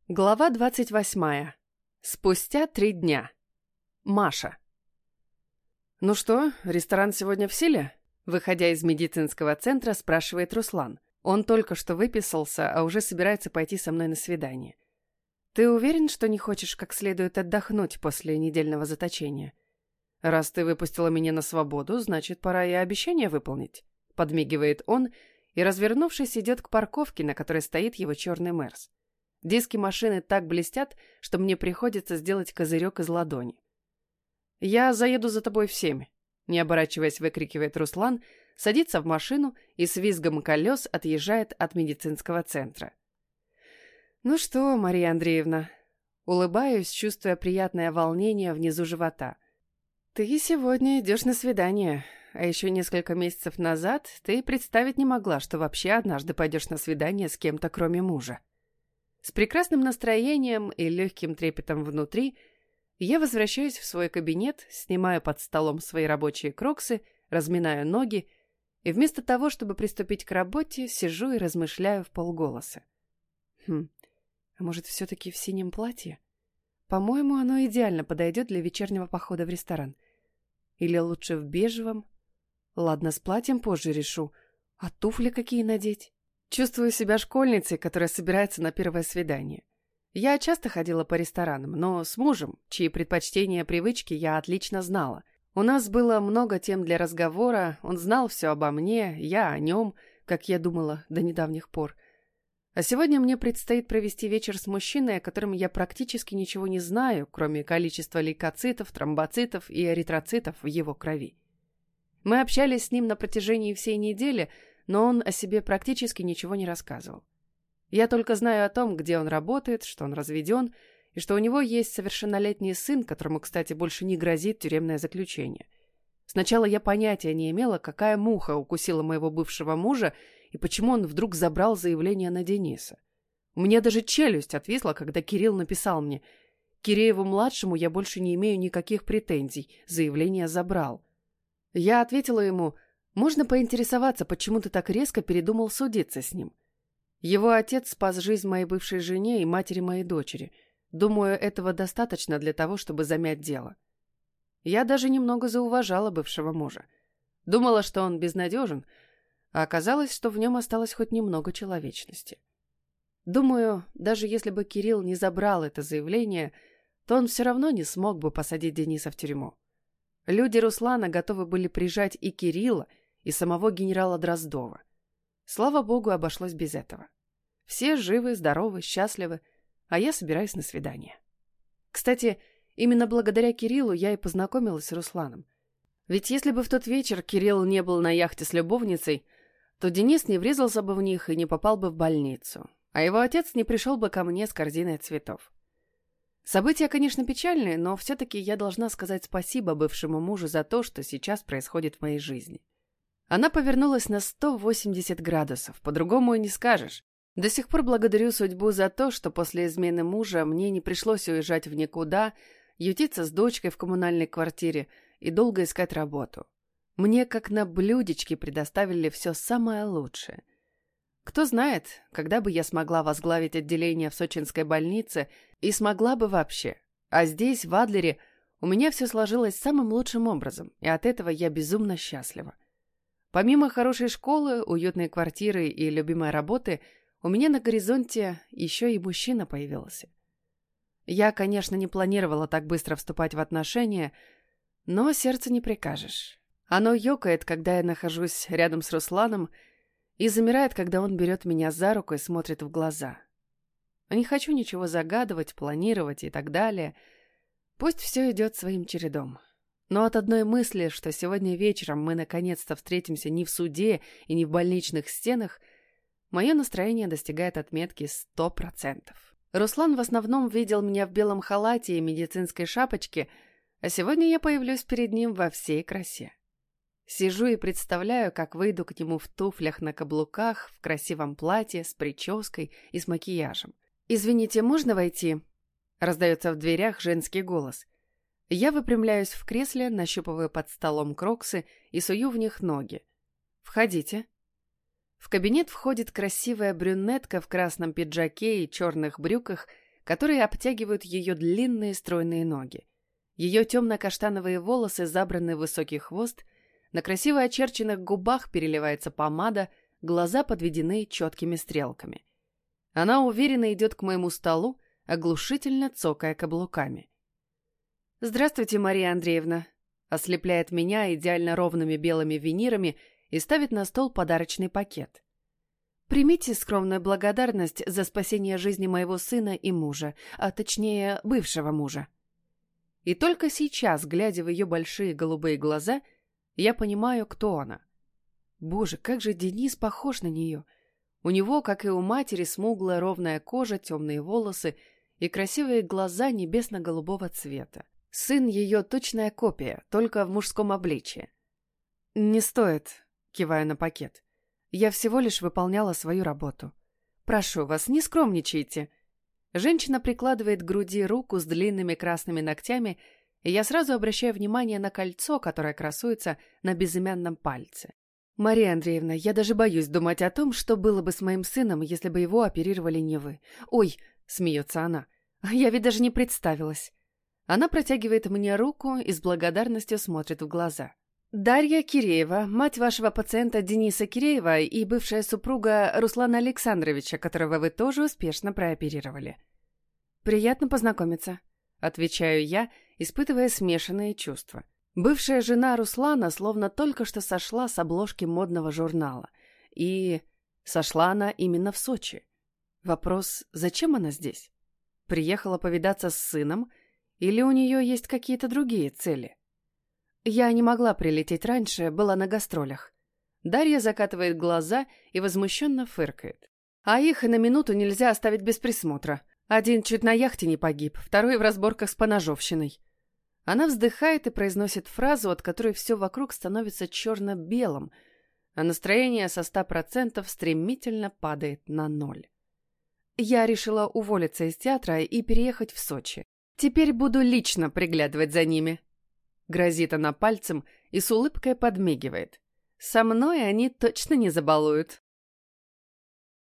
Глава 28. Спустя 3 дня. Маша. «Ну что, ресторан сегодня в силе?» Выходя из медицинского центра, спрашивает Руслан. Он только что выписался, а уже собирается пойти со мной на свидание. «Ты уверен, что не хочешь как следует отдохнуть после недельного заточения? Раз ты выпустила меня на свободу, значит, пора и обещание выполнить», — подмигивает он и, развернувшись, идет к парковке, на которой стоит его черный Мерс. Диски машины так блестят, что мне приходится сделать козырек из ладони. «Я заеду за тобой в 7», — не оборачиваясь, выкрикивает Руслан, садится в машину и с визгом колес отъезжает от медицинского центра. «Ну что, Мария Андреевна?» Улыбаюсь, чувствуя приятное волнение внизу живота. «Ты сегодня идешь на свидание, а еще несколько месяцев назад ты представить не могла, что вообще однажды пойдешь на свидание с кем-то, кроме мужа». С прекрасным настроением и легким трепетом внутри я возвращаюсь в свой кабинет, снимаю под столом свои рабочие кроксы, разминаю ноги и вместо того, чтобы приступить к работе, сижу и размышляю вполголоса. А может, все-таки в синем платье? По-моему, оно идеально подойдет для вечернего похода в ресторан. Или лучше в бежевом? Ладно, с платьем позже решу. А туфли какие надеть? Чувствую себя школьницей, которая собирается на первое свидание. Я часто ходила по ресторанам, но с мужем, чьи предпочтения и привычки я отлично знала. У нас было много тем для разговора, он знал все обо мне, я о нем, как я думала до недавних пор. А сегодня мне предстоит провести вечер с мужчиной, о котором я практически ничего не знаю, кроме количества лейкоцитов, тромбоцитов и эритроцитов в его крови. Мы общались с ним на протяжении всей недели, но он о себе практически ничего не рассказывал. Я только знаю о том, где он работает, что он разведен, и что у него есть совершеннолетний сын, которому, кстати, больше не грозит тюремное заключение. Сначала я понятия не имела, какая муха укусила моего бывшего мужа и почему он вдруг забрал заявление на Дениса. У меня даже челюсть отвисла, когда Кирилл написал мне: «Кирееву-младшему я больше не имею никаких претензий, заявление забрал». Я ответила ему: «Можно поинтересоваться, почему ты так резко передумал судиться с ним? Его отец спас жизнь моей бывшей жене и матери моей дочери. Думаю, этого достаточно для того, чтобы замять дело». Я даже немного зауважала бывшего мужа. Думала, что он безнадежен, а оказалось, что в нем осталось хоть немного человечности. Думаю, даже если бы Кирилл не забрал это заявление, то он все равно не смог бы посадить Дениса в тюрьму. Люди Руслана готовы были прижать и Кирилла, и самого генерала Дроздова. Слава богу, обошлось без этого. Все живы, здоровы, счастливы, а я собираюсь на свидание. Кстати, именно благодаря Кириллу я и познакомилась с Русланом. Ведь если бы в тот вечер Кирилл не был на яхте с любовницей, то Денис не врезался бы в них и не попал бы в больницу, а его отец не пришел бы ко мне с корзиной цветов. События, конечно, печальные, но все-таки я должна сказать спасибо бывшему мужу за то, что сейчас происходит в моей жизни. Она повернулась на 180 градусов, по-другому и не скажешь. До сих пор благодарю судьбу за то, что после измены мужа мне не пришлось уезжать в никуда, ютиться с дочкой в коммунальной квартире и долго искать работу. Мне как на блюдечке предоставили все самое лучшее. Кто знает, когда бы я смогла возглавить отделение в сочинской больнице и смогла бы вообще. А здесь, в Адлере, у меня все сложилось самым лучшим образом, и от этого я безумно счастлива. Помимо хорошей школы, уютной квартиры и любимой работы, у меня на горизонте еще и мужчина появился. Я, конечно, не планировала так быстро вступать в отношения, но сердцу не прикажешь. Оно ёкает, когда я нахожусь рядом с Русланом, и замирает, когда он берет меня за руку и смотрит в глаза. Не хочу ничего загадывать, планировать и так далее. Пусть все идет своим чередом. Но от одной мысли, что сегодня вечером мы наконец-то встретимся не в суде и не в больничных стенах, мое настроение достигает отметки 100%. Руслан в основном видел меня в белом халате и медицинской шапочке, а сегодня я появлюсь перед ним во всей красе. Сижу и представляю, как выйду к нему в туфлях на каблуках, в красивом платье, с прической и с макияжем. «Извините, можно войти?» — раздается в дверях женский голос. Я выпрямляюсь в кресле, нащупываю под столом кроксы и сую в них ноги. «Входите». В кабинет входит красивая брюнетка в красном пиджаке и черных брюках, которые обтягивают ее длинные стройные ноги. Ее темно-каштановые волосы забраны в высокий хвост, на красиво очерченных губах переливается помада, глаза подведены четкими стрелками. Она уверенно идет к моему столу, оглушительно цокая каблуками. «Здравствуйте, Мария Андреевна», — ослепляет меня идеально ровными белыми винирами и ставит на стол подарочный пакет. «Примите скромную благодарность за спасение жизни моего сына и мужа, а точнее, бывшего мужа». И только сейчас, глядя в ее большие голубые глаза, я понимаю, кто она. Боже, как же Денис похож на нее. У него, как и у матери, смуглая ровная кожа, темные волосы и красивые глаза небесно-голубого цвета. Сын ее точная копия, только в мужском обличье. «Не стоит», — киваю на пакет. «Я всего лишь выполняла свою работу. Прошу вас, не скромничайте». Женщина прикладывает к груди руку с длинными красными ногтями, и я сразу обращаю внимание на кольцо, которое красуется на безымянном пальце. «Мария Андреевна, я даже боюсь думать о том, что было бы с моим сыном, если бы его оперировали не вы. Ой!» — смеется она. «Я ведь даже не представилась». Она протягивает мне руку и с благодарностью смотрит в глаза. «Дарья Киреева, мать вашего пациента Дениса Киреева и бывшая супруга Руслана Александровича, которого вы тоже успешно прооперировали». «Приятно познакомиться», — отвечаю я, испытывая смешанные чувства. Бывшая жена Руслана словно только что сошла с обложки модного журнала. И сошла она именно в Сочи. Вопрос, зачем она здесь? Приехала повидаться с сыном или у нее есть какие-то другие цели? Я не могла прилететь раньше, была на гастролях. Дарья закатывает глаза и возмущенно фыркает. А их и на минуту нельзя оставить без присмотра. Один чуть на яхте не погиб, второй в разборках с поножовщиной. Она вздыхает и произносит фразу, от которой все вокруг становится черно-белым, а настроение со 100% стремительно падает на 0. Я решила уволиться из театра и переехать в Сочи. Теперь буду лично приглядывать за ними. Грозит она пальцем и с улыбкой подмигивает. Со мной они точно не забалуют.